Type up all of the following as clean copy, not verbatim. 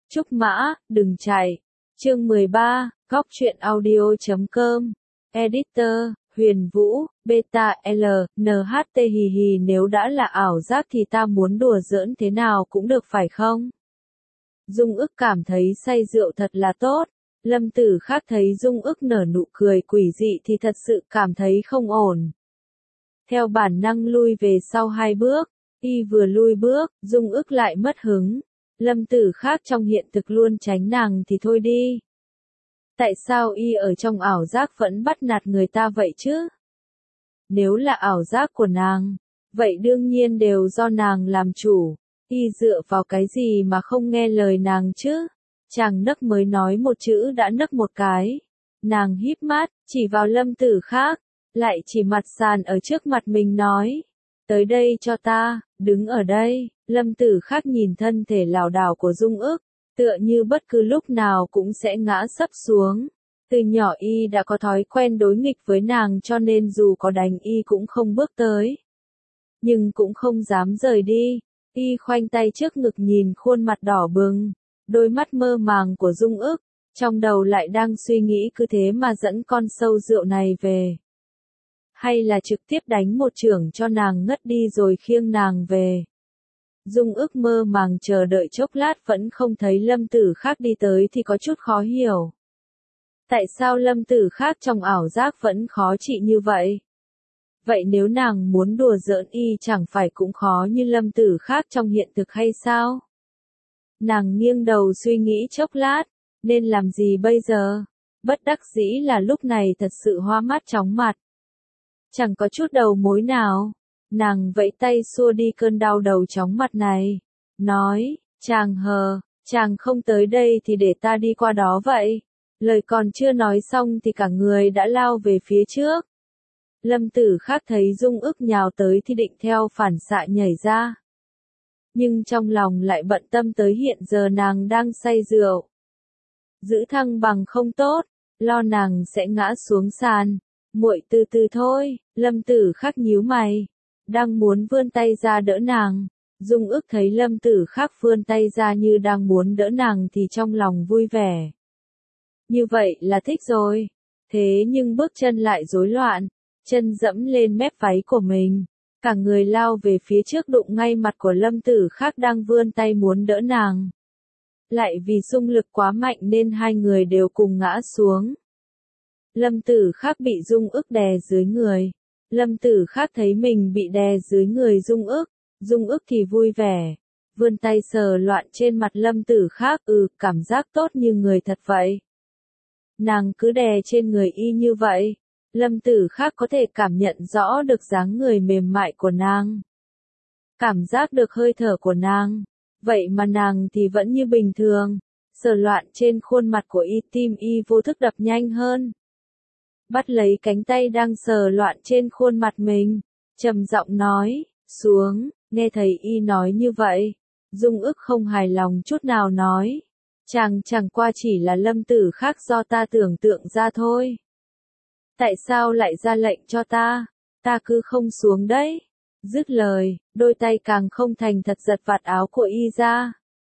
Trúc Mã, đừng chạy. Chương 13, góc truyện audio.com. Editor, Huyền Vũ, Beta L, NHT hì hì, nếu đã là ảo giác thì ta muốn đùa giỡn thế nào cũng được phải không? Dung Ức cảm thấy say rượu thật là tốt. Lâm Tử Khác thấy Dung Ức nở nụ cười quỷ dị thì thật sự cảm thấy không ổn. Theo bản năng lui về sau 2 bước, y vừa lui bước, Dung Ức lại mất hứng. Lâm Tử Khác trong hiện thực luôn tránh nàng thì thôi đi. Tại sao y ở trong ảo giác vẫn bắt nạt người ta vậy chứ? Nếu là ảo giác của nàng, vậy đương nhiên đều do nàng làm chủ. Y dựa vào cái gì mà không nghe lời nàng chứ? Chàng nấc mới nói một chữ đã nấc một cái. Nàng híp mắt, chỉ vào Lâm Tử Khác, lại chỉ mặt sàn ở trước mặt mình nói. Tới đây cho ta, đứng ở đây. Lâm Tử Khác nhìn thân thể lảo đảo của Dung Ức, tựa như bất cứ lúc nào cũng sẽ ngã sấp xuống. Từ nhỏ y đã có thói quen đối nghịch với nàng cho nên dù có đánh y cũng không bước tới. Nhưng cũng không dám rời đi. Y khoanh tay trước ngực nhìn khuôn mặt đỏ bừng, đôi mắt mơ màng của Dung Ức, trong đầu lại đang suy nghĩ cứ thế mà dẫn con sâu rượu này về. Hay là trực tiếp đánh một chưởng cho nàng ngất đi rồi khiêng nàng về. Dung Ức mơ màng chờ đợi chốc lát vẫn không thấy Lâm Tử Khác đi tới thì có chút khó hiểu. Tại sao Lâm Tử Khác trong ảo giác vẫn khó trị như vậy? Vậy nếu nàng muốn đùa giỡn y chẳng phải cũng khó như Lâm Tử Khác trong hiện thực hay sao? Nàng nghiêng đầu suy nghĩ chốc lát, nên làm gì bây giờ? Bất đắc dĩ là lúc này thật sự hoa mắt chóng mặt. Chẳng có chút đầu mối nào. Nàng vẫy tay xua đi cơn đau đầu chóng mặt này. Nói, chàng không tới đây thì để ta đi qua đó vậy. Lời còn chưa nói xong thì cả người đã lao về phía trước. Lâm Tử Khác thấy Dung Ức nhào tới thì định theo phản xạ nhảy ra. Nhưng trong lòng lại bận tâm tới hiện giờ nàng đang say rượu. Giữ thăng bằng không tốt, lo nàng sẽ ngã xuống sàn. Muội từ từ thôi. Lâm Tử Khác nhíu mày, đang muốn vươn tay ra đỡ nàng. Dung Ức thấy Lâm Tử Khác vươn tay ra như đang muốn đỡ nàng thì trong lòng vui vẻ. Như vậy là thích rồi. Thế nhưng bước chân lại rối loạn, chân dẫm lên mép váy của mình. Cả người lao về phía trước đụng ngay mặt của Lâm Tử Khác đang vươn tay muốn đỡ nàng. Lại vì xung lực quá mạnh nên hai người đều cùng ngã xuống. Lâm Tử Khác bị Dung Ức đè dưới người. Lâm Tử Khác thấy mình bị đè dưới người Dung Ức thì vui vẻ. Vươn tay sờ loạn trên mặt Lâm Tử Khác, cảm giác tốt như người thật vậy. Nàng cứ đè trên người y như vậy. Lâm Tử Khác có thể cảm nhận rõ được dáng người mềm mại của nàng. Cảm giác được hơi thở của nàng. Vậy mà nàng thì vẫn như bình thường. Sờ loạn trên khuôn mặt của y, tim y vô thức đập nhanh hơn. Bắt lấy cánh tay đang sờ loạn trên khuôn mặt mình. Trầm giọng nói, xuống. Nghe thấy y nói như vậy. Dung Ức không hài lòng chút nào nói. Chẳng qua chỉ là Lâm Tử Khác do ta tưởng tượng ra thôi. Tại sao lại ra lệnh cho ta? Ta cứ không xuống đấy. Dứt lời, đôi tay càng không thành thật giật vạt áo của y ra.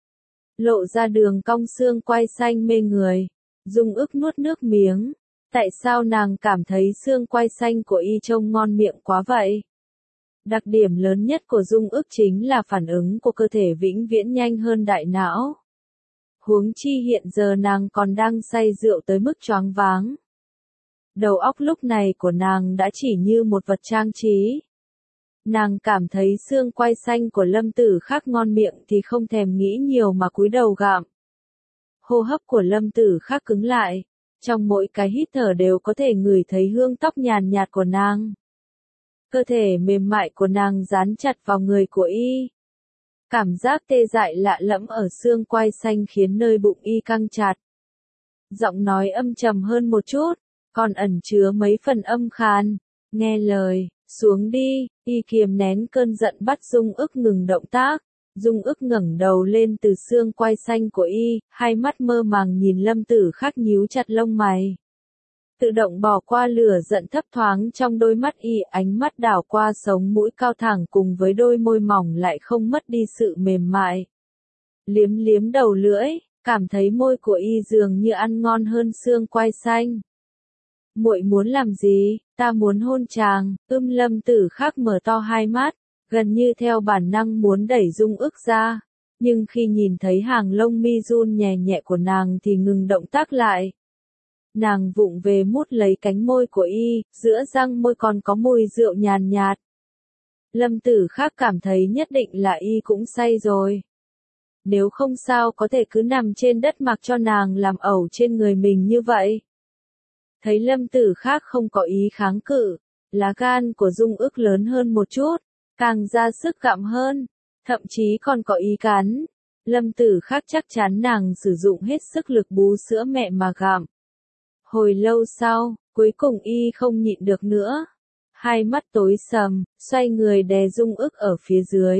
Lộ ra đường cong xương quai xanh mê người. Dung Ức nuốt nước miếng. Tại sao nàng cảm thấy xương quai xanh của y trông ngon miệng quá vậy? Đặc điểm lớn nhất của Dung Ức chính là phản ứng của cơ thể vĩnh viễn nhanh hơn đại não. Huống chi hiện giờ nàng còn đang say rượu tới mức choáng váng. Đầu óc lúc này của nàng đã chỉ như một vật trang trí. Nàng cảm thấy xương quai xanh của Lâm Tử Khác ngon miệng thì không thèm nghĩ nhiều mà cúi đầu gặm. Hô hấp của Lâm Tử Khác cứng lại. Trong mỗi cái hít thở đều có thể ngửi thấy hương tóc nhàn nhạt của nàng. Cơ thể mềm mại của nàng dán chặt vào người của y. Cảm giác tê dại lạ lẫm ở xương quai xanh khiến nơi bụng y căng chặt. Giọng nói âm trầm hơn một chút, còn ẩn chứa mấy phần âm khàn. Nghe lời, xuống đi. Y kiềm nén cơn giận bắt Dung Ức ngừng động tác. Dung Ức ngẩng đầu lên từ xương quai xanh của y, hai mắt mơ màng nhìn Lâm Tử Khác nhíu chặt lông mày. Tự động bỏ qua lửa giận thấp thoáng trong đôi mắt y, ánh mắt đảo qua sống mũi cao thẳng cùng với đôi môi mỏng lại không mất đi sự mềm mại. Liếm liếm đầu lưỡi, cảm thấy môi của y dường như ăn ngon hơn xương quai xanh. Muội muốn làm gì? Ta muốn hôn chàng. Lâm Tử Khắc mở to hai mắt, gần như theo bản năng muốn đẩy Dung Ước ra, nhưng khi nhìn thấy hàng lông mi run nhẹ nhẹ của nàng thì ngừng động tác lại. Nàng vụng về mút lấy cánh môi của y, giữa răng môi còn có mùi rượu nhàn nhạt. Lâm Tử Khắc cảm thấy nhất định là y cũng say rồi. Nếu không sao có thể cứ nằm trên đất mặc cho nàng làm ẩu trên người mình như vậy. Thấy Lâm Tử Khắc không có ý kháng cự, lá gan của Dung Ước lớn hơn một chút, càng ra sức gặm hơn, thậm chí còn có ý cắn. Lâm Tử Khắc chắc chắn nàng sử dụng hết sức lực bú sữa mẹ mà gặm. Hồi lâu sau, cuối cùng y không nhịn được nữa. Hai mắt tối sầm, xoay người đè Dung Ước ở phía dưới.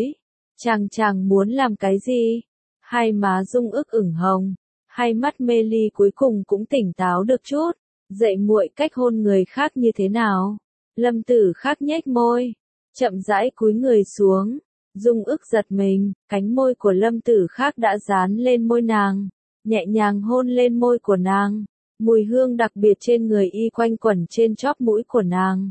Chàng muốn làm cái gì? Hai má Dung Ước ửng hồng, hai mắt mê ly cuối cùng cũng tỉnh táo được chút. Dậy muội cách hôn người khác như thế nào? Lâm Tử Khắc nhếch môi, chậm rãi cúi người xuống. Dung Ước giật mình, cánh môi của Lâm Tử Khắc đã dán lên môi nàng, nhẹ nhàng hôn lên môi của nàng. Mùi hương đặc biệt trên người y quanh quẩn trên chóp mũi của nàng.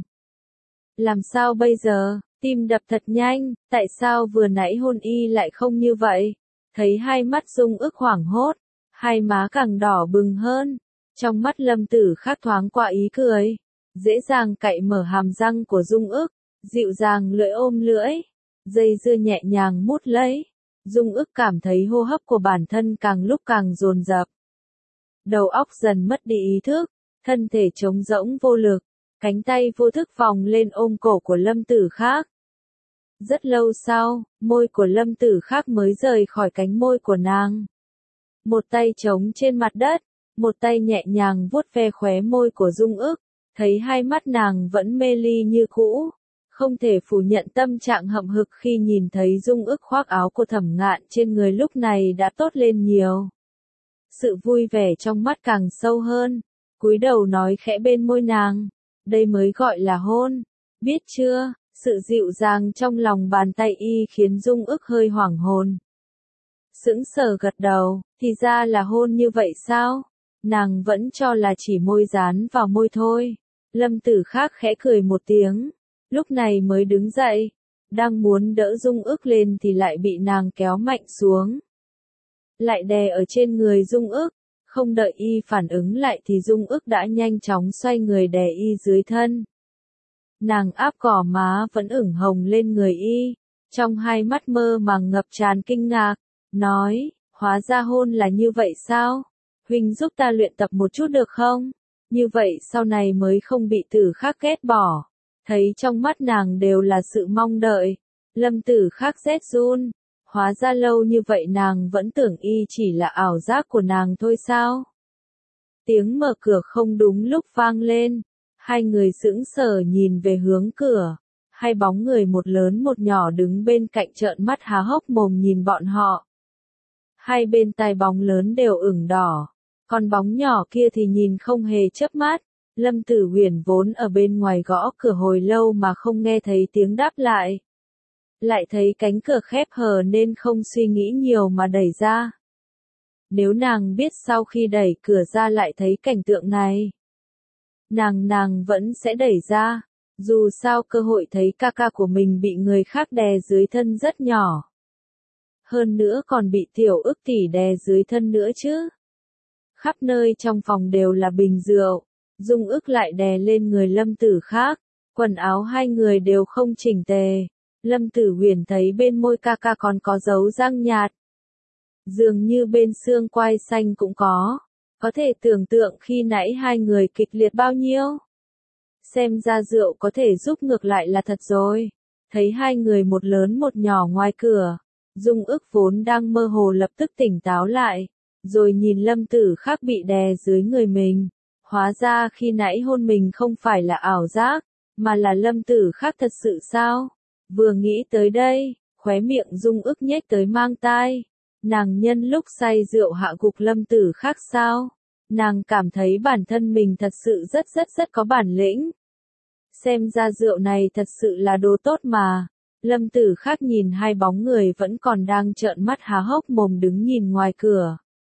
Làm sao bây giờ? Tim đập thật nhanh, tại sao vừa nãy hôn y lại không như vậy? Thấy hai mắt Dung Ước hoảng hốt, hai má càng đỏ bừng hơn. Trong mắt Lâm Tử Khắc thoáng qua ý cười, dễ dàng cạy mở hàm răng của Dung Ước, dịu dàng lưỡi ôm lưỡi, dây dưa nhẹ nhàng mút lấy. Dung Ước cảm thấy hô hấp của bản thân càng lúc càng dồn dập. Đầu óc dần mất đi ý thức, thân thể trống rỗng vô lực, cánh tay vô thức vòng lên ôm cổ của Lâm Tử Khắc. Rất lâu sau, môi của Lâm Tử Khắc mới rời khỏi cánh môi của nàng. Một tay trống trên mặt đất, một tay nhẹ nhàng vuốt ve khóe môi của Dung Ước, thấy hai mắt nàng vẫn mê ly như cũ. Không thể phủ nhận tâm trạng hậm hực khi nhìn thấy Dung Ước khoác áo của Thẩm Ngạn trên người lúc này đã tốt lên nhiều. Sự vui vẻ trong mắt càng sâu hơn, cúi đầu nói khẽ bên môi nàng, đây mới gọi là hôn, biết chưa? Sự dịu dàng trong lòng bàn tay y khiến Dung Ước hơi hoảng hồn. Sững sờ gật đầu, thì ra là hôn như vậy sao? Nàng vẫn cho là chỉ môi dán vào môi thôi. Lâm Tử Khắc khẽ cười một tiếng, lúc này mới đứng dậy, đang muốn đỡ Dung Ước lên thì lại bị nàng kéo mạnh xuống. Lại đè ở trên người Dung Ước, không đợi y phản ứng lại thì Dung Ước đã nhanh chóng xoay người đè y dưới thân. Nàng áp gò má vẫn ửng hồng lên người y, trong hai mắt mơ màng ngập tràn kinh ngạc, nói, hóa ra hôn là như vậy sao? Huynh giúp ta luyện tập một chút được không? Như vậy sau này mới không bị Tử Khắc ghét bỏ. Thấy trong mắt nàng đều là sự mong đợi. Lâm Tử Khắc rét run. Hóa ra lâu như vậy nàng vẫn tưởng y chỉ là ảo giác của nàng thôi sao? Tiếng mở cửa không đúng lúc vang lên. Hai người sững sờ nhìn về hướng cửa. Hai bóng người một lớn một nhỏ đứng bên cạnh trợn mắt há hốc mồm nhìn bọn họ. Hai bên tai bóng lớn đều ửng đỏ. Còn bóng nhỏ kia thì nhìn không hề chớp mắt. Lâm Tử Huyền vốn ở bên ngoài gõ cửa hồi lâu mà không nghe thấy tiếng đáp lại. Lại thấy cánh cửa khép hờ nên không suy nghĩ nhiều mà đẩy ra. Nếu nàng biết sau khi đẩy cửa ra lại thấy cảnh tượng này, nàng vẫn sẽ đẩy ra. Dù sao cơ hội thấy ca ca của mình bị người khác đè dưới thân rất nhỏ. Hơn nữa còn bị Tiểu Ước tỷ đè dưới thân nữa chứ. Khắp nơi trong phòng đều là bình rượu. Dung Ước lại đè lên người Lâm Tử Khắc. Quần áo hai người đều không chỉnh tề. Lâm Tử Huyền thấy bên môi ca ca còn có dấu răng nhạt. Dường như bên xương quai xanh cũng có. Có thể tưởng tượng khi nãy hai người kịch liệt bao nhiêu. Xem ra rượu có thể giúp ngược lại là thật rồi. Thấy hai người một lớn một nhỏ ngoài cửa. Dung Ước vốn đang mơ hồ lập tức tỉnh táo lại. Rồi nhìn Lâm Tử Khắc bị đè dưới người mình. Hóa ra khi nãy hôn mình không phải là ảo giác, mà là Lâm Tử Khắc thật sự sao? Vừa nghĩ tới đây, khóe miệng Dung Ước nhếch tới mang tai. Nàng nhân lúc say rượu hạ gục Lâm Tử Khắc sao? Nàng cảm thấy bản thân mình thật sự rất có bản lĩnh. Xem ra rượu này thật sự là đồ tốt mà. Lâm Tử Khắc nhìn hai bóng người vẫn còn đang trợn mắt há hốc mồm đứng nhìn ngoài cửa.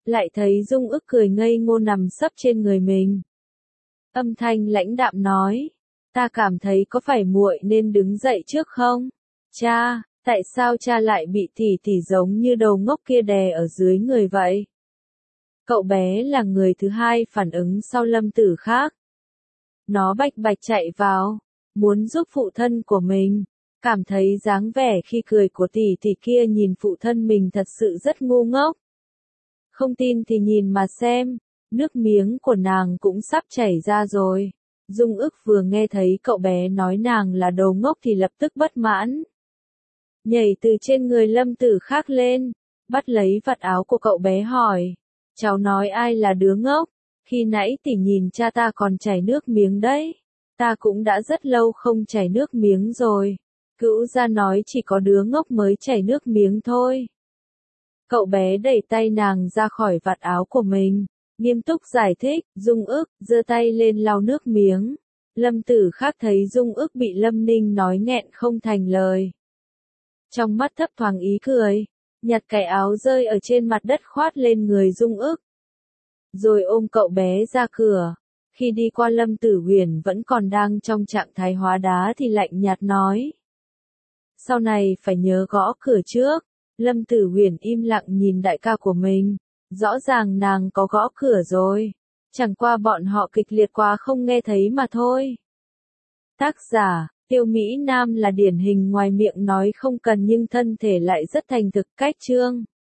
lại thấy Dung Ức cười ngây ngô nằm sấp trên người mình. Âm thanh lãnh đạm nói, ta cảm thấy có phải muội nên đứng dậy trước không? Cha, tại sao cha lại bị tỷ tỷ giống như đầu ngốc kia đè ở dưới người vậy? Cậu bé là người thứ hai phản ứng sau Lâm Tử Khác. Nó bạch bạch chạy vào, muốn giúp phụ thân của mình, cảm thấy dáng vẻ khi cười của tỷ tỷ kia nhìn phụ thân mình thật sự rất ngu ngốc. Không tin thì nhìn mà xem, nước miếng của nàng cũng sắp chảy ra rồi. Dung Ức vừa nghe thấy cậu bé nói nàng là đồ ngốc thì lập tức bất mãn. Nhảy từ trên người Lâm Tử Khác lên, bắt lấy vạt áo của cậu bé hỏi. Cháu nói ai là đứa ngốc? Khi nãy tỷ nhìn cha ta còn chảy nước miếng đấy. Ta cũng đã rất lâu không chảy nước miếng rồi. Cữu gia nói chỉ có đứa ngốc mới chảy nước miếng thôi. Cậu bé đẩy tay nàng ra khỏi vạt áo của mình, nghiêm túc giải thích. Dung Ức giơ tay lên lau nước miếng. Lâm Tử Khác thấy Dung Ức bị Lâm Ninh nói nghẹn không thành lời. Trong mắt thấp thoáng ý cười, nhặt cái áo rơi ở trên mặt đất khoát lên người Dung Ức. Rồi ôm cậu bé ra cửa. Khi đi qua Lâm Tử Huyền vẫn còn đang trong trạng thái hóa đá thì lạnh nhạt nói. Sau này phải nhớ gõ cửa trước. Lâm Tử Huyền im lặng nhìn đại ca của mình. Rõ ràng nàng có gõ cửa rồi. Chẳng qua bọn họ kịch liệt quá không nghe thấy mà thôi. Tác giả, Tiêu Mỹ Nam là điển hình ngoài miệng nói không cần nhưng thân thể lại rất thành thực. Cách chương